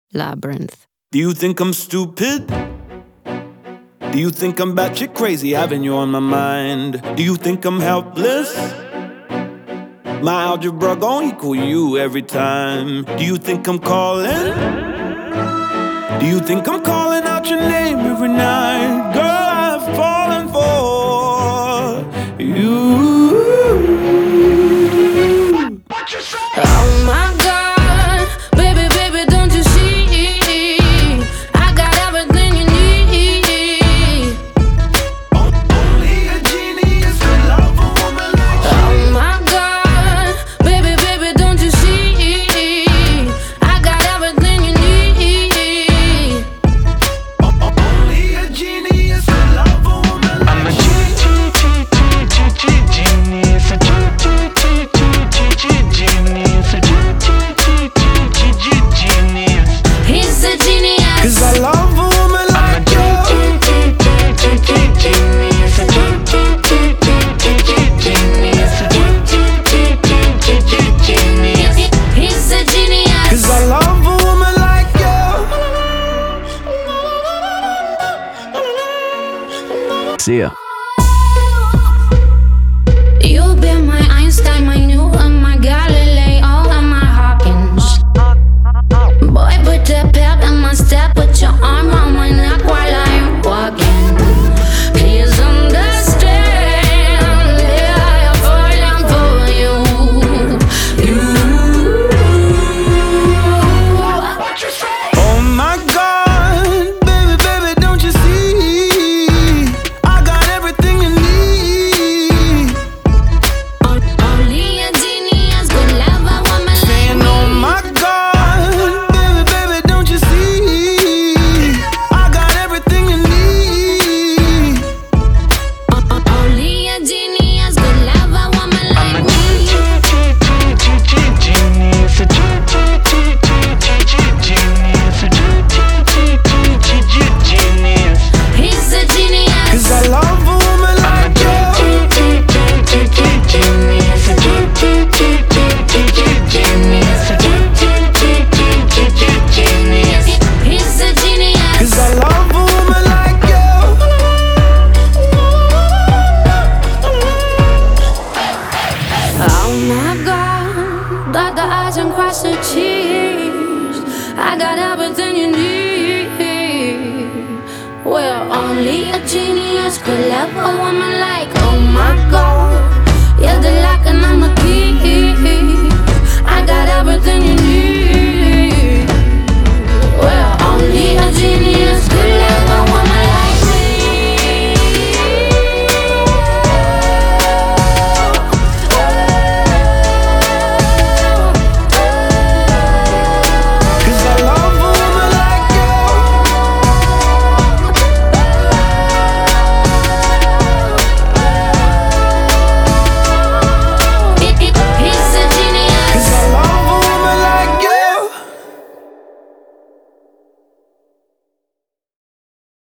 Labyrinth. Do you think I'm stupid? Do you think I'm batshit crazy, having you on my mind? Do you think I'm helpless? My algebra gon' equal you every time. Do you think I'm calling? Do you think I'm calling out your name every night? Girl, I've fallen for you. What you say? Oh my God, baby, baby, don't you see? I got everything you need. Only a genius could love a woman like you. Oh my God, baby, baby, don't you see? I got everything you need. Only a genius could love a woman like you. I'm a genius, a genius, a genius. He's a genius. 'Cause I love a woman like you. Genius, a genius. He's a genius. 'Cause I love a woman like you. See ya. You've been my Einstein, my Newton, my Galileo, and my Hawkins. Boy, put the pep in my step, put your arm around my neck while I'm walking. Please understand, yeah, I'm falling for you. What you say? Oh my God, baby, baby, don't you see? I got everything you need. Only a genius could love a woman like Saying, oh me. my God, baby, baby, don't you see? I got everything you need. Only a genius could love a woman like me. Genius, a genius. He's a genius. 'Cause I love a woman like you. Genius, a genius. He's a genius. 'Cause I love a woman like you. Oh my God, dot the I's and cross the T's. I got everything you need. Well, only a genius could love a woman like, oh my God, you're the light.